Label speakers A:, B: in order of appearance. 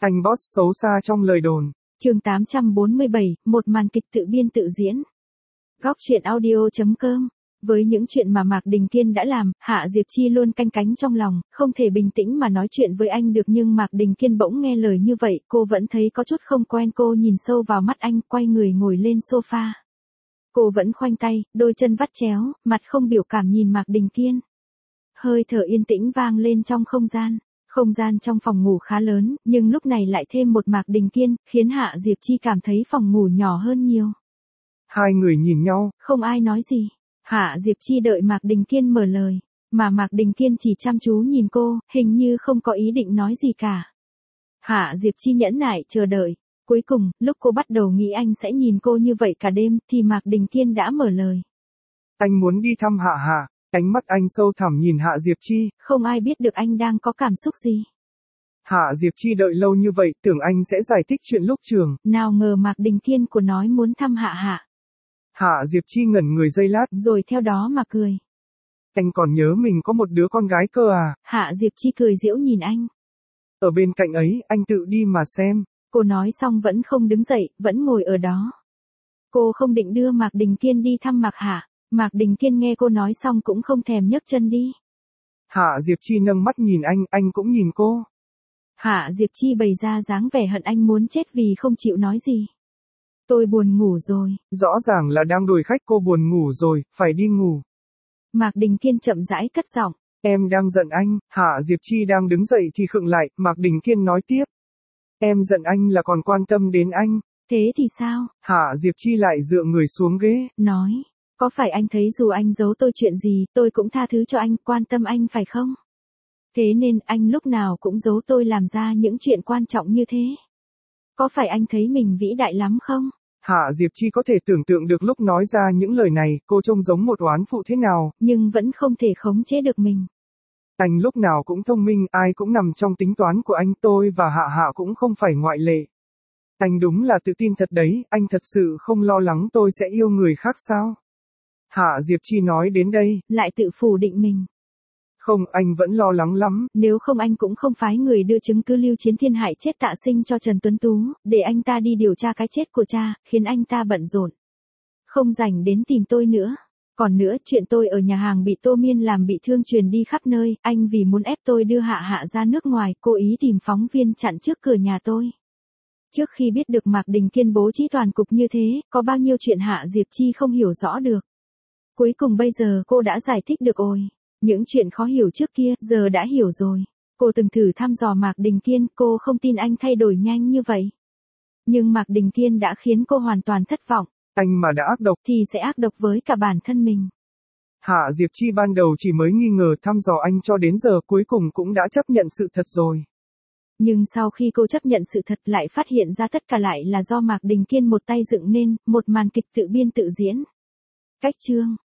A: Anh boss xấu xa trong lời đồn.
B: Chương 847, một màn kịch tự biên tự diễn. Góc truyện audio.com. Với những chuyện mà Mạc Đình Kiên đã làm, Hạ Diệp Chi luôn canh cánh trong lòng, không thể bình tĩnh mà nói chuyện với anh được, nhưng Mạc Đình Kiên bỗng nghe lời như vậy, cô vẫn thấy có chút không quen. Cô nhìn sâu vào mắt anh, quay người ngồi lên sofa. Cô vẫn khoanh tay, đôi chân vắt chéo, mặt không biểu cảm nhìn Mạc Đình Kiên. Hơi thở yên tĩnh vang lên trong không gian. Không gian trong phòng ngủ khá lớn, nhưng lúc này lại thêm một Mạc Đình Kiên, khiến Hạ Diệp Chi cảm thấy phòng ngủ nhỏ hơn nhiều.
A: Hai người nhìn nhau.
B: Không ai nói gì. Hạ Diệp Chi đợi Mạc Đình Kiên mở lời, mà Mạc Đình Kiên chỉ chăm chú nhìn cô, hình như không có ý định nói gì cả. Hạ Diệp Chi nhẫn nại chờ đợi. Cuối cùng, lúc cô bắt đầu nghĩ anh sẽ nhìn cô như vậy cả đêm, thì Mạc Đình Kiên đã mở lời.
A: Anh muốn đi thăm Hạ Hạ. Ánh mắt anh sâu thẳm nhìn Hạ Diệp Chi.
B: Không ai biết được anh đang có cảm xúc gì.
A: Hạ Diệp Chi đợi lâu như vậy, tưởng anh sẽ giải thích chuyện lúc trường.
B: Nào ngờ Mạc Đình Kiên của nói muốn thăm Hạ Hạ.
A: Hạ Diệp Chi ngẩn người giây lát,
B: rồi theo đó mà cười.
A: Anh còn nhớ mình có một đứa con gái cơ à?
B: Hạ Diệp Chi cười giễu nhìn anh.
A: Ở bên cạnh ấy, anh tự đi mà xem.
B: Cô nói xong vẫn không đứng dậy, vẫn ngồi ở đó. Cô không định đưa Mạc Đình Kiên đi thăm Mạc Hạ. Mạc Đình Kiên nghe cô nói xong cũng không thèm nhấc chân đi.
A: Hạ Diệp Chi nâng mắt nhìn anh cũng nhìn cô.
B: Hạ Diệp Chi bày ra dáng vẻ hận anh muốn chết vì không chịu nói gì. Tôi buồn ngủ rồi.
A: Rõ ràng là đang đuổi khách, cô buồn ngủ rồi, phải đi ngủ.
B: Mạc Đình Kiên chậm rãi cất giọng.
A: Em đang giận anh. Hạ Diệp Chi đang đứng dậy thì khựng lại, Mạc Đình Kiên nói tiếp. Em giận anh là còn quan tâm đến anh.
B: Thế thì sao?
A: Hạ Diệp Chi lại dựa người xuống ghế.
B: Nói. Có phải anh thấy dù anh giấu tôi chuyện gì, tôi cũng tha thứ cho anh, quan tâm anh phải không? Thế nên anh lúc nào cũng giấu tôi làm ra những chuyện quan trọng như thế. Có phải anh thấy mình vĩ đại lắm không?
A: Hạ Diệp Chi có thể tưởng tượng được lúc nói ra những lời này, cô trông giống một oán phụ thế nào.
B: Nhưng vẫn không thể khống chế được mình.
A: Anh lúc nào cũng thông minh, ai cũng nằm trong tính toán của anh, tôi và Hạ Hạ cũng không phải ngoại lệ. Anh đúng là tự tin thật đấy, anh thật sự không lo lắng tôi sẽ yêu người khác sao? Hạ Diệp Chi nói đến đây,
B: lại tự phủ định mình.
A: Không, anh vẫn lo lắng lắm.
B: Nếu không anh cũng không phái người đưa chứng cứ Lưu Chiến Thiên hại chết Tạ Sinh cho Trần Tuấn Tú, để anh ta đi điều tra cái chết của cha, khiến anh ta bận rộn. Không rảnh đến tìm tôi nữa. Còn nữa, chuyện tôi ở nhà hàng bị Tô Miên làm bị thương truyền đi khắp nơi, anh vì muốn ép tôi đưa Hạ Hạ ra nước ngoài, cố ý tìm phóng viên chặn trước cửa nhà tôi. Trước khi biết được Mạc Đình Kiên bố trí toàn cục như thế, có bao nhiêu chuyện Hạ Diệp Chi không hiểu rõ được. Cuối cùng bây giờ cô đã giải thích được rồi. Những chuyện khó hiểu trước kia, giờ đã hiểu rồi. Cô từng thử thăm dò Mạc Đình Kiên, cô không tin anh thay đổi nhanh như vậy. Nhưng Mạc Đình Kiên đã khiến cô hoàn toàn thất vọng.
A: Anh mà đã ác độc,
B: thì sẽ ác độc với cả bản thân mình.
A: Hạ Diệp Chi ban đầu chỉ mới nghi ngờ thăm dò anh cho đến giờ cuối cùng cũng đã chấp nhận sự thật rồi.
B: Nhưng sau khi cô chấp nhận sự thật lại phát hiện ra tất cả lại là do Mạc Đình Kiên một tay dựng nên, một màn kịch tự biên tự diễn. Cách chương